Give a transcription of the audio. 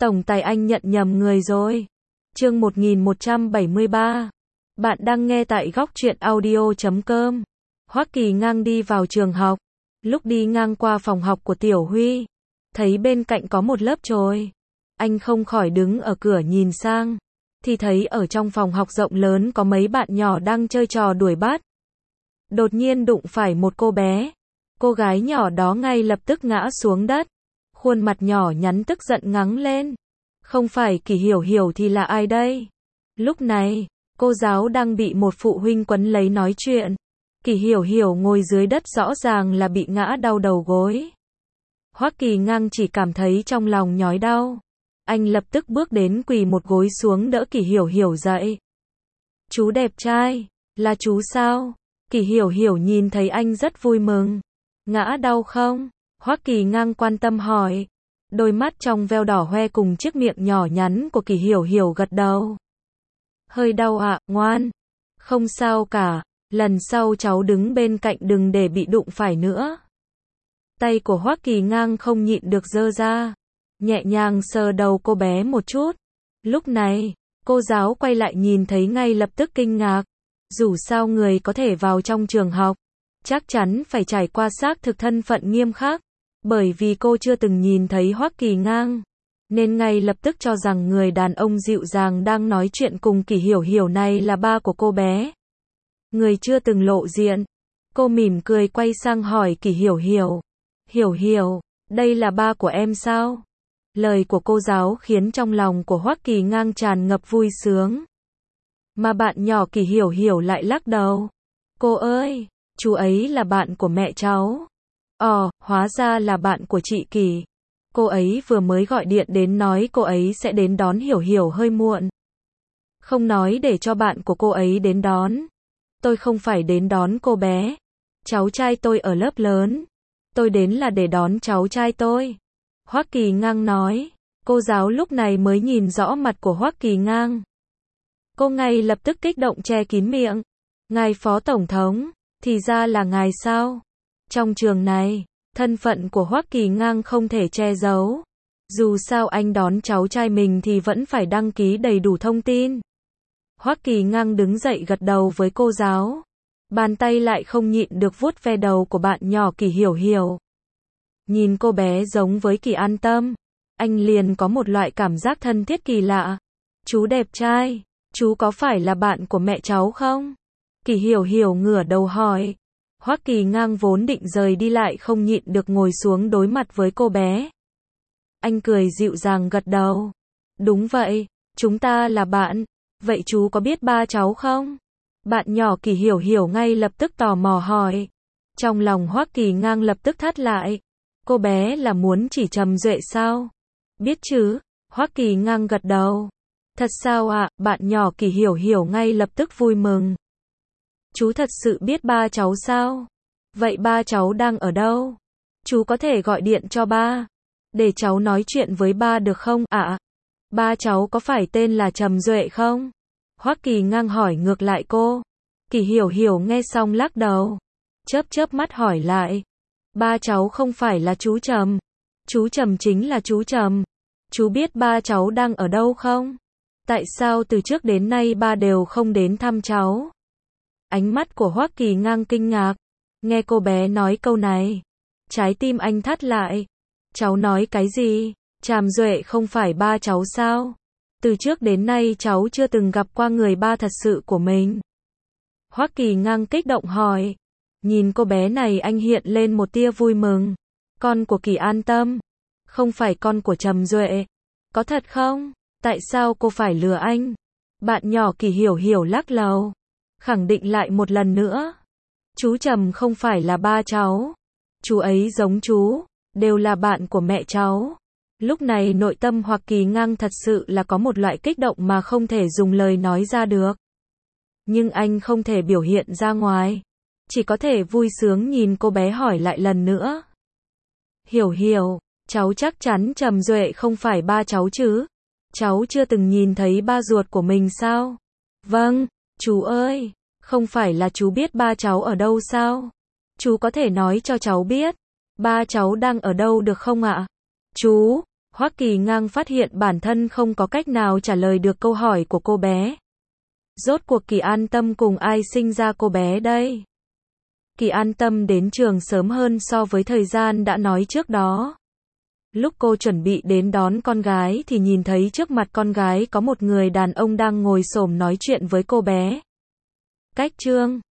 Tổng tài anh nhận nhầm người rồi. Chương 1173. Bạn đang nghe tại góc truyện audio.com. Hoắc Kỳ Ngang đi vào trường học. Lúc đi ngang qua phòng học của Tiểu Huy, thấy bên cạnh có một lớp chồi. Anh không khỏi đứng ở cửa nhìn sang, thì thấy ở trong phòng học rộng lớn có mấy bạn nhỏ đang chơi trò đuổi bắt. Đột nhiên đụng phải một cô bé. Cô gái nhỏ đó ngay lập tức ngã xuống đất. Khuôn mặt nhỏ nhắn tức giận ngắng lên. Không phải Kỳ Hiểu Hiểu thì là ai đây? Lúc này, cô giáo đang bị một phụ huynh quấn lấy nói chuyện. Kỳ Hiểu Hiểu ngồi dưới đất rõ ràng là bị ngã đau đầu gối. Hoắc Kỳ Ngang chỉ cảm thấy trong lòng nhói đau. Anh lập tức bước đến quỳ một gối xuống đỡ Kỳ Hiểu Hiểu dậy. Chú đẹp trai, là chú sao? Kỳ Hiểu Hiểu nhìn thấy anh rất vui mừng. Ngã đau không? Hoắc Kỳ Ngang quan tâm hỏi. Đôi mắt trong veo đỏ hoe cùng chiếc miệng nhỏ nhắn của Kỳ Hiểu Hiểu gật đầu. Hơi đau ạ, ngoan. Không sao cả, lần sau cháu đứng bên cạnh đừng để bị đụng phải nữa. Tay của Hoắc Kỳ Ngang không nhịn được giơ ra, nhẹ nhàng sờ đầu cô bé một chút. Lúc này, cô giáo quay lại nhìn thấy ngay lập tức kinh ngạc. Dù sao người có thể vào trong trường học, chắc chắn phải trải qua xác thực thân phận nghiêm khắc. Bởi vì cô chưa từng nhìn thấy Hoắc Kỳ Ngang, nên ngay lập tức cho rằng người đàn ông dịu dàng đang nói chuyện cùng Kỳ Hiểu Hiểu này là ba của cô bé. Người chưa từng lộ diện. Cô mỉm cười quay sang hỏi Kỳ Hiểu Hiểu. Hiểu Hiểu, đây là ba của em sao? Lời của cô giáo khiến trong lòng của Hoắc Kỳ Ngang tràn ngập vui sướng. Mà bạn nhỏ Kỳ Hiểu Hiểu lại lắc đầu. Cô ơi, chú ấy là bạn của mẹ cháu. Hóa ra là bạn của chị Kỳ. Cô ấy vừa mới gọi điện đến nói cô ấy sẽ đến đón Hiểu Hiểu hơi muộn. Không nói để cho bạn của cô ấy đến đón. Tôi không phải đến đón cô bé. Cháu trai tôi ở lớp lớn. Tôi đến là để đón cháu trai tôi. Hoắc Kỳ Ngang nói. Cô giáo lúc này mới nhìn rõ mặt của Hoắc Kỳ Ngang. Cô ngay lập tức kích động che kín miệng. Ngài Phó Tổng thống, thì ra là ngài sao? Trong trường này, thân phận của Hoắc Kỳ Ngang không thể che giấu. Dù sao anh đón cháu trai mình thì vẫn phải đăng ký đầy đủ thông tin. Hoắc Kỳ Ngang đứng dậy gật đầu với cô giáo. Bàn tay lại không nhịn được vuốt ve đầu của bạn nhỏ Kỳ Hiểu Hiểu. Nhìn cô bé giống với Kỳ An Tâm, anh liền có một loại cảm giác thân thiết kỳ lạ. Chú đẹp trai, chú có phải là bạn của mẹ cháu không? Kỳ Hiểu Hiểu ngửa đầu hỏi. Hoắc Kỳ Ngang vốn định rời đi lại không nhịn được ngồi xuống đối mặt với cô bé. Anh cười dịu dàng gật đầu. Đúng vậy, chúng ta là bạn. Vậy chú có biết ba cháu không? Bạn nhỏ Kỳ Hiểu Hiểu ngay lập tức tò mò hỏi. Trong lòng Hoắc Kỳ Ngang lập tức thắt lại. Cô bé là muốn chỉ Trầm Duệ sao? Biết chứ, Hoắc Kỳ Ngang gật đầu. Thật sao ạ? Bạn nhỏ Kỳ Hiểu Hiểu ngay lập tức vui mừng. Chú thật sự biết ba cháu sao? Vậy ba cháu đang ở đâu? Chú có thể gọi điện cho ba, để cháu nói chuyện với ba được không ạ? Ba cháu có phải tên là Trầm Duệ không? Hoắc Kỳ Ngang hỏi ngược lại cô. Kỳ Hiểu Hiểu nghe xong lắc đầu. Chớp mắt hỏi lại. Ba cháu không phải là chú Trầm. Chú Trầm chính là chú Trầm. Chú biết ba cháu đang ở đâu không? Tại sao từ trước đến nay ba đều không đến thăm cháu? Ánh mắt của Hoắc Kỳ Ngang kinh ngạc. Nghe cô bé nói câu này, trái tim anh thắt lại. Cháu nói cái gì? Trầm Duệ không phải ba cháu sao? Từ trước đến nay cháu chưa từng gặp qua người ba thật sự của mình. Hoắc Kỳ Ngang kích động hỏi. Nhìn cô bé này anh hiện lên một tia vui mừng. Con của Kỳ An Tâm, không phải con của Trầm Duệ. Có thật không? Tại sao cô phải lừa anh? Bạn nhỏ Kỳ Hiểu Hiểu lắc đầu, khẳng định lại một lần nữa. Chú Trầm không phải là ba cháu. Chú ấy giống chú, đều là bạn của mẹ cháu. Lúc này nội tâm Hoắc Kỳ Ngang thật sự là có một loại kích động mà không thể dùng lời nói ra được. Nhưng anh không thể biểu hiện ra ngoài. Chỉ có thể vui sướng nhìn cô bé hỏi lại lần nữa. Hiểu Hiểu, cháu chắc chắn Trầm Duệ không phải ba cháu chứ? Cháu chưa từng nhìn thấy ba ruột của mình sao? Vâng, chú ơi, không phải là chú biết ba cháu ở đâu sao? Chú có thể nói cho cháu biết, ba cháu đang ở đâu được không ạ? Chú, Hoắc Kỳ Ngang phát hiện bản thân không có cách nào trả lời được câu hỏi của cô bé. Rốt cuộc Kỳ An Tâm cùng ai sinh ra cô bé đây? Kỳ An Tâm đến trường sớm hơn so với thời gian đã nói trước đó. Lúc cô chuẩn bị đến đón con gái thì nhìn thấy trước mặt con gái có một người đàn ông đang ngồi xổm nói chuyện với cô bé. Cách chương